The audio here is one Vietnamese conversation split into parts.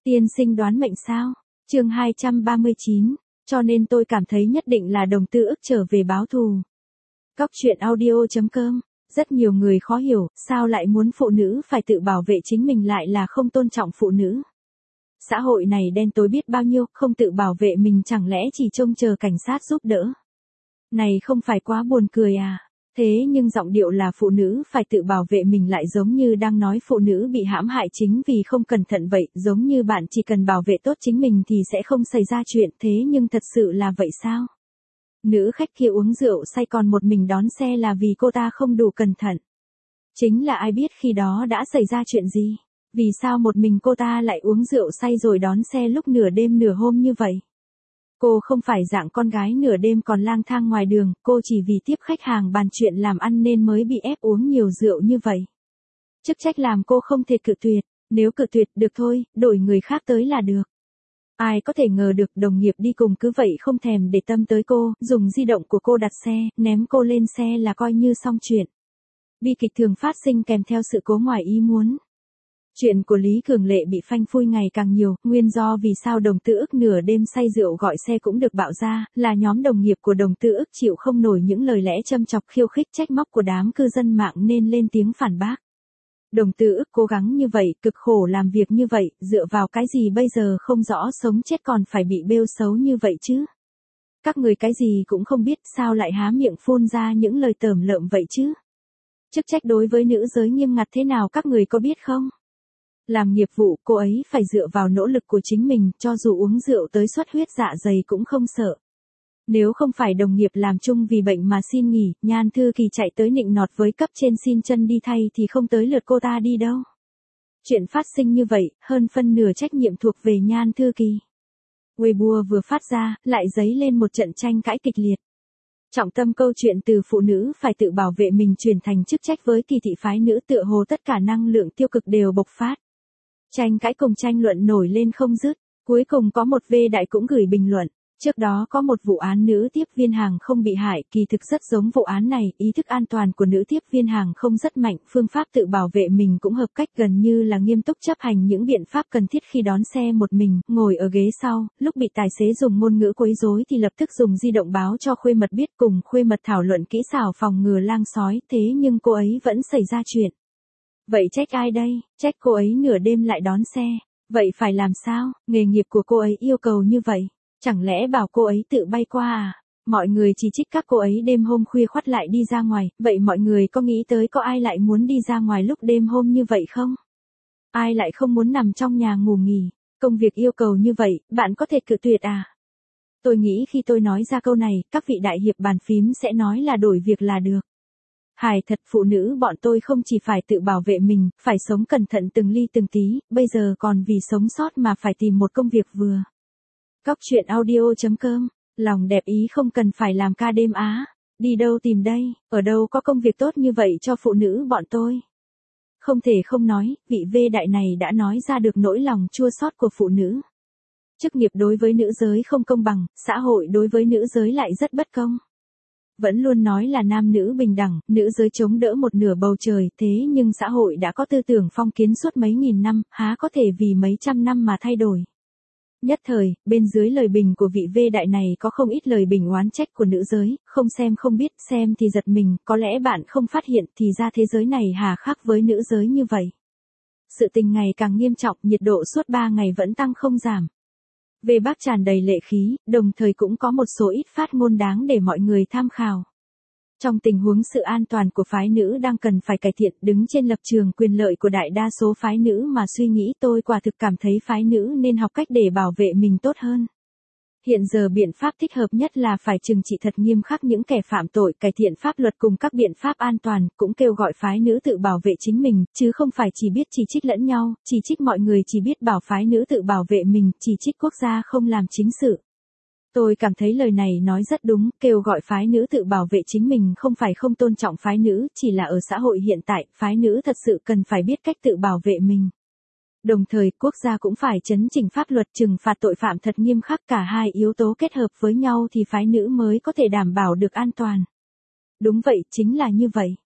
Tiên sinh đoán mệnh sao? Chương 239, cho nên tôi cảm thấy nhất định là Đồng Tư Ức trở về báo thù. Cóc truyện audio.com. Rất nhiều người khó hiểu, sao lại muốn phụ nữ phải tự bảo vệ chính mình lại là không tôn trọng phụ nữ. Xã hội này đen tối biết bao nhiêu, không tự bảo vệ mình chẳng lẽ chỉ trông chờ cảnh sát giúp đỡ. Này không phải quá buồn cười à? Thế nhưng giọng điệu là phụ nữ phải tự bảo vệ mình lại giống như đang nói phụ nữ bị hãm hại chính vì không cẩn thận vậy, giống như bạn chỉ cần bảo vệ tốt chính mình thì sẽ không xảy ra chuyện, thế nhưng thật sự là vậy sao? Nữ khách kia uống rượu say còn một mình đón xe là vì cô ta không đủ cẩn thận. Chính là ai biết khi đó đã xảy ra chuyện gì? Vì sao một mình cô ta lại uống rượu say rồi đón xe lúc nửa đêm nửa hôm như vậy? Cô không phải dạng con gái nửa đêm còn lang thang ngoài đường, cô chỉ vì tiếp khách hàng bàn chuyện làm ăn nên mới bị ép uống nhiều rượu như vậy. Chức trách làm cô không thể cự tuyệt, nếu cự tuyệt được thôi, đổi người khác tới là được. Ai có thể ngờ được đồng nghiệp đi cùng cứ vậy không thèm để tâm tới cô, dùng di động của cô đặt xe, ném cô lên xe là coi như xong chuyện. Bi kịch thường phát sinh kèm theo sự cố ngoài ý muốn. Chuyện của Lý Cường Lệ bị phanh phui ngày càng nhiều, nguyên do vì sao Đồng Tư Ức nửa đêm say rượu gọi xe cũng được bạo ra, là nhóm đồng nghiệp của Đồng Tư Ức chịu không nổi những lời lẽ châm chọc khiêu khích trách móc của đám cư dân mạng nên lên tiếng phản bác. Đồng Tư Ức cố gắng như vậy, cực khổ làm việc như vậy, dựa vào cái gì bây giờ không rõ sống chết còn phải bị bêu xấu như vậy chứ? Các người cái gì cũng không biết sao lại há miệng phun ra những lời tởm lợm vậy chứ? Chức trách đối với nữ giới nghiêm ngặt thế nào các người có biết không? Làm nghiệp vụ, cô ấy phải dựa vào nỗ lực của chính mình, cho dù uống rượu tới xuất huyết dạ dày cũng không sợ. Nếu không phải đồng nghiệp làm chung vì bệnh mà xin nghỉ, Nhan Thư Kỳ chạy tới nịnh nọt với cấp trên xin chân đi thay thì không tới lượt cô ta đi đâu. Chuyện phát sinh như vậy, hơn phân nửa trách nhiệm thuộc về Nhan Thư Kỳ. Weibo vừa phát ra, lại dấy lên một trận tranh cãi kịch liệt. Trọng tâm câu chuyện từ phụ nữ phải tự bảo vệ mình chuyển thành chức trách với kỳ thị phái nữ, tựa hồ tất cả năng lượng tiêu cực đều bộc phát. Tranh cãi cùng tranh luận nổi lên không dứt, cuối cùng có một đại cũng gửi bình luận. Trước đó có một vụ án nữ tiếp viên hàng không bị hại, kỳ thực rất giống vụ án này, ý thức an toàn của nữ tiếp viên hàng không rất mạnh, phương pháp tự bảo vệ mình cũng hợp cách, gần như là nghiêm túc chấp hành những biện pháp cần thiết khi đón xe một mình, ngồi ở ghế sau, lúc bị tài xế dùng ngôn ngữ quấy rối thì lập tức dùng di động báo cho khuê mật biết, cùng khuê mật thảo luận kỹ xảo phòng ngừa lang sói, thế nhưng cô ấy vẫn xảy ra chuyện. Vậy trách ai đây? Trách cô ấy nửa đêm lại đón xe. Vậy phải làm sao? Nghề nghiệp của cô ấy yêu cầu như vậy. Chẳng lẽ bảo cô ấy tự bay qua à? Mọi người chỉ trích các cô ấy đêm hôm khuya khoắt lại đi ra ngoài, vậy mọi người có nghĩ tới có ai lại muốn đi ra ngoài lúc đêm hôm như vậy không? Ai lại không muốn nằm trong nhà ngủ nghỉ? Công việc yêu cầu như vậy, bạn có thể cự tuyệt à? Tôi nghĩ khi tôi nói ra câu này, các vị đại hiệp bàn phím sẽ nói là đổi việc là được. Hài thật, phụ nữ bọn tôi không chỉ phải tự bảo vệ mình, phải sống cẩn thận từng ly từng tí, bây giờ còn vì sống sót mà phải tìm một công việc vừa. Cóc truyện audio.com, lòng đẹp ý không cần phải làm ca đêm á, đi đâu tìm đây, ở đâu có công việc tốt như vậy cho phụ nữ bọn tôi. Không thể không nói, vị đại này đã nói ra được nỗi lòng chua xót của phụ nữ. Chức nghiệp đối với nữ giới không công bằng, xã hội đối với nữ giới lại rất bất công. Vẫn luôn nói là nam nữ bình đẳng, nữ giới chống đỡ một nửa bầu trời, thế nhưng xã hội đã có tư tưởng phong kiến suốt mấy nghìn năm, há có thể vì mấy trăm năm mà thay đổi. Nhất thời, bên dưới lời bình của vị đại này có không ít lời bình oán trách của nữ giới, không xem không biết, xem thì giật mình, có lẽ bạn không phát hiện thì ra thế giới này hà khắc với nữ giới như vậy. Sự tình ngày càng nghiêm trọng, nhiệt độ suốt 3 ngày vẫn tăng không giảm. Về Bắc tràn đầy lệ khí, đồng thời cũng có một số ít phát ngôn đáng để mọi người tham khảo. Trong tình huống sự an toàn của phái nữ đang cần phải cải thiện, đứng trên lập trường quyền lợi của đại đa số phái nữ mà suy nghĩ, tôi quả thực cảm thấy phái nữ nên học cách để bảo vệ mình tốt hơn. Hiện giờ biện pháp thích hợp nhất là phải trừng trị thật nghiêm khắc những kẻ phạm tội, cải thiện pháp luật cùng các biện pháp an toàn, cũng kêu gọi phái nữ tự bảo vệ chính mình, chứ không phải chỉ biết chỉ trích lẫn nhau, chỉ trích mọi người chỉ biết bảo phái nữ tự bảo vệ mình, chỉ trích quốc gia không làm chính sự. Tôi cảm thấy lời này nói rất đúng, kêu gọi phái nữ tự bảo vệ chính mình không phải không tôn trọng phái nữ, chỉ là ở xã hội hiện tại, phái nữ thật sự cần phải biết cách tự bảo vệ mình. Đồng thời, quốc gia cũng phải chấn chỉnh pháp luật trừng phạt tội phạm thật nghiêm khắc, cả hai yếu tố kết hợp với nhau thì phái nữ mới có thể đảm bảo được an toàn. Đúng vậy, chính là như vậy.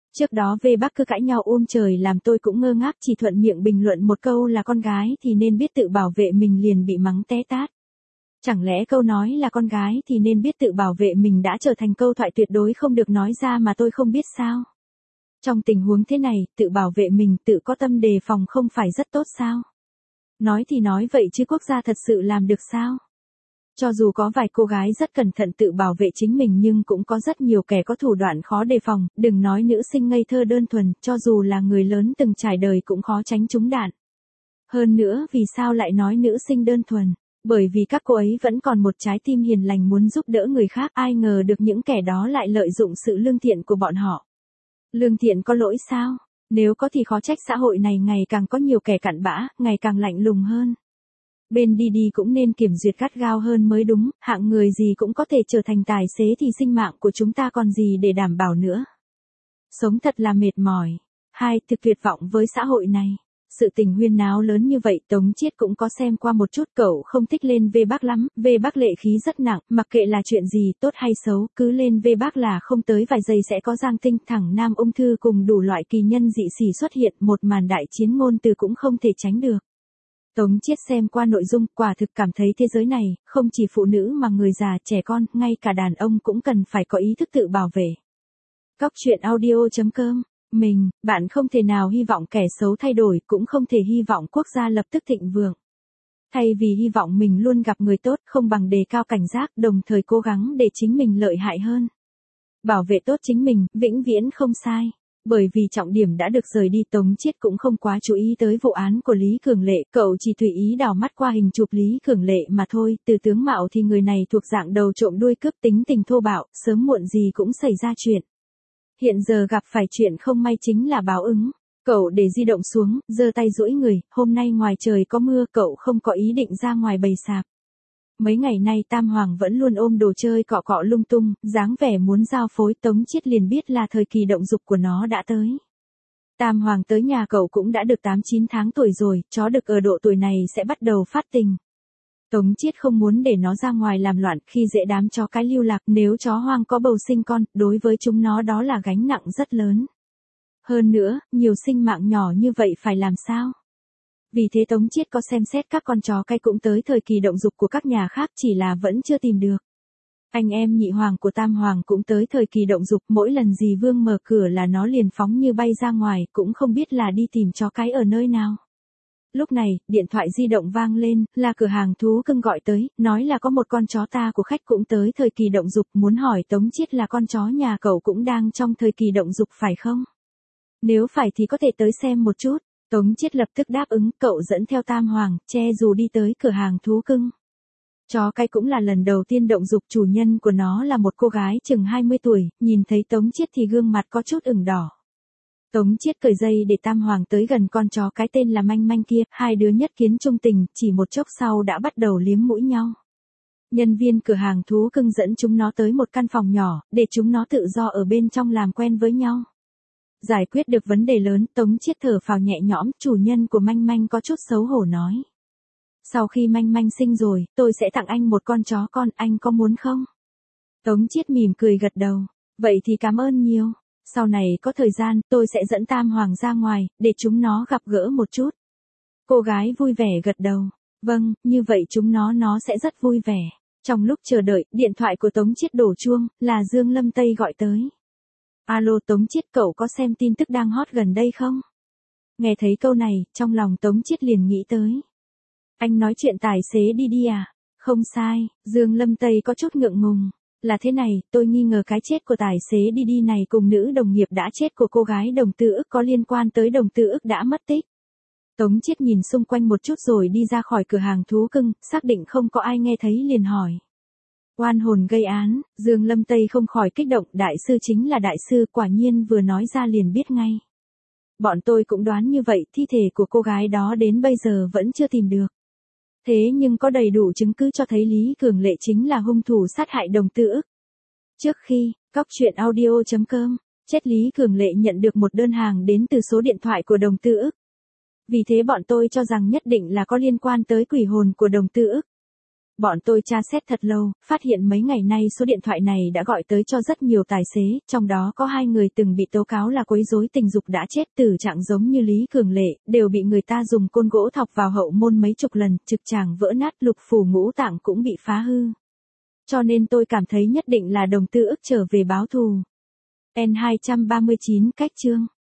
Trước đó V Bắc cứ cãi nhau trời làm tôi cũng ngơ ngác, chỉ thuận miệng bình luận một câu là con gái thì nên biết tự bảo vệ mình liền bị mắng té tát. Chẳng lẽ câu nói là con gái thì nên biết tự bảo vệ mình đã trở thành câu thoại tuyệt đối không được nói ra mà tôi không biết sao? Trong tình huống thế này, tự bảo vệ mình, tự có tâm đề phòng không phải rất tốt sao? Nói thì nói vậy chứ quốc gia thật sự làm được sao? Cho dù có vài cô gái rất cẩn thận tự bảo vệ chính mình nhưng cũng có rất nhiều kẻ có thủ đoạn khó đề phòng, đừng nói nữ sinh ngây thơ đơn thuần, cho dù là người lớn từng trải đời cũng khó tránh trúng đạn. Hơn nữa vì sao lại nói nữ sinh đơn thuần? Bởi vì các cô ấy vẫn còn một trái tim hiền lành muốn giúp đỡ người khác, ai ngờ được những kẻ đó lại lợi dụng sự lương thiện của bọn họ. Lương thiện có lỗi sao? Nếu có thì khó trách xã hội này ngày càng có nhiều kẻ cặn bã, ngày càng lạnh lùng hơn. Bên đi cũng nên kiểm duyệt gắt gao hơn mới đúng, hạng người gì cũng có thể trở thành tài xế thì sinh mạng của chúng ta còn gì để đảm bảo nữa. Sống thật là mệt mỏi. Thực tuyệt vọng với xã hội này. Sự tình huyên náo lớn như vậy Tống Chiết cũng có xem qua một chút, cậu không thích lên V Bắc lắm, V Bắc lệ khí rất nặng, mặc kệ là chuyện gì tốt hay xấu, cứ lên V Bắc là không tới vài giây sẽ có Giang Tinh, thẳng nam ung thư cùng đủ loại kỳ nhân dị xỉ xuất hiện, một màn đại chiến ngôn từ cũng không thể tránh được. Tống Chiết xem qua nội dung, quả thực cảm thấy thế giới này, không chỉ phụ nữ mà người già, trẻ con, ngay cả đàn ông cũng cần phải có ý thức tự bảo vệ. Góc truyện audio.com. Bạn không thể nào hy vọng kẻ xấu thay đổi, cũng không thể hy vọng quốc gia lập tức thịnh vượng. Thay vì hy vọng mình luôn gặp người tốt, không bằng đề cao cảnh giác, đồng thời cố gắng để chính mình lợi hại hơn. Bảo vệ tốt chính mình, vĩnh viễn không sai. Bởi vì trọng điểm đã được rời đi, Tống Chiết cũng không quá chú ý tới vụ án của Lý Cường Lệ, cậu chỉ tùy ý đảo mắt qua hình chụp Lý Cường Lệ mà thôi, từ tướng mạo thì người này thuộc dạng đầu trộm đuôi cướp, tính tình thô bạo, sớm muộn gì cũng xảy ra chuyện. Hiện giờ gặp phải chuyện không may chính là báo ứng. Cậu để di động xuống, giơ tay duỗi người, hôm nay ngoài trời có mưa, cậu không có ý định ra ngoài bày sạp. Mấy ngày nay Tam Hoàng vẫn luôn ôm đồ chơi cọ cọ lung tung, dáng vẻ muốn giao phối, Tống Chiết liền biết là thời kỳ động dục của nó đã tới. Tam Hoàng tới nhà cậu cũng đã được 8-9 tháng tuổi rồi, chó đực ở độ tuổi này sẽ bắt đầu phát tình. Tống Chiết không muốn để nó ra ngoài làm loạn, khi dễ đám chó cái lưu lạc, nếu chó hoang có bầu sinh con, đối với chúng nó đó là gánh nặng rất lớn. Hơn nữa, nhiều sinh mạng nhỏ như vậy phải làm sao? Vì thế Tống Chiết có xem xét các con chó cái cũng tới thời kỳ động dục của các nhà khác, chỉ là vẫn chưa tìm được. Anh em nhị hoàng của Tam Hoàng cũng tới thời kỳ động dục, mỗi lần dì Vương mở cửa là nó liền phóng như bay ra ngoài, cũng không biết là đi tìm chó cái ở nơi nào. Lúc này, điện thoại di động vang lên, là cửa hàng thú cưng gọi tới, nói là có một con chó ta của khách cũng tới thời kỳ động dục, muốn hỏi Tống Chiết là con chó nhà cậu cũng đang trong thời kỳ động dục phải không? Nếu phải thì có thể tới xem một chút. Tống Chiết lập tức đáp ứng, cậu dẫn theo Tam Hoàng, che dù đi tới cửa hàng thú cưng. Chó cái cũng là lần đầu tiên động dục, chủ nhân của nó là một cô gái chừng 20 tuổi, nhìn thấy Tống Chiết thì gương mặt có chút ửng đỏ. Tống Chiết cởi dây để Tam Hoàng tới gần con chó cái tên là Manh Manh kia, hai đứa nhất kiến trung tình, chỉ một chốc sau đã bắt đầu liếm mũi nhau. Nhân viên cửa hàng thú cưng dẫn chúng nó tới một căn phòng nhỏ, để chúng nó tự do ở bên trong làm quen với nhau. Giải quyết được vấn đề lớn, Tống Chiết thở phào nhẹ nhõm, chủ nhân của Manh Manh có chút xấu hổ nói. Sau khi Manh Manh sinh rồi, tôi sẽ tặng anh một con chó con, anh có muốn không? Tống Chiết mỉm cười gật đầu, vậy thì cảm ơn nhiều. Sau này có thời gian, tôi sẽ dẫn Tam Hoàng ra ngoài, để chúng nó gặp gỡ một chút. Cô gái vui vẻ gật đầu. Vâng, như vậy chúng nó sẽ rất vui vẻ. Trong lúc chờ đợi, điện thoại của Tống Chiết đổ chuông, là Dương Lâm Tây gọi tới. Alo Tống Chiết, cậu có xem tin tức đang hot gần đây không? Nghe thấy câu này, trong lòng Tống Chiết liền nghĩ tới. Anh nói chuyện tài xế đi à? Không sai, Dương Lâm Tây có chút ngượng ngùng. Là thế này, tôi nghi ngờ cái chết của tài xế đi này cùng nữ đồng nghiệp đã chết của cô gái Đồng Tư Ức có liên quan tới Đồng Tư Ức đã mất tích. Tống Chiết nhìn xung quanh một chút rồi đi ra khỏi cửa hàng thú cưng, xác định không có ai nghe thấy liền hỏi. Oan hồn gây án, Dương Lâm Tây không khỏi kích động, đại sư chính là đại sư, quả nhiên vừa nói ra liền biết ngay. Bọn tôi cũng đoán như vậy, thi thể của cô gái đó đến bây giờ vẫn chưa tìm được. Thế nhưng có đầy đủ chứng cứ cho thấy Lý Cường Lệ chính là hung thủ sát hại Đồng Tư Ức. Trước khi, góc truyện audio.com, chết Lý Cường Lệ nhận được một đơn hàng đến từ số điện thoại của Đồng Tư Ức. Vì thế bọn tôi cho rằng nhất định là có liên quan tới quỷ hồn của Đồng Tư Ức. Bọn tôi tra xét thật lâu, phát hiện mấy ngày nay số điện thoại này đã gọi tới cho rất nhiều tài xế, trong đó có 2 người từng bị tố cáo là quấy rối tình dục đã chết tử trạng giống như Lý Cường Lệ, đều bị người ta dùng côn gỗ thọc vào hậu môn mấy chục lần, trực tràng vỡ nát, lục phủ ngũ tạng cũng bị phá hư. Cho nên tôi cảm thấy nhất định là Đồng Tư Ức trở về báo thù. N239 cách chương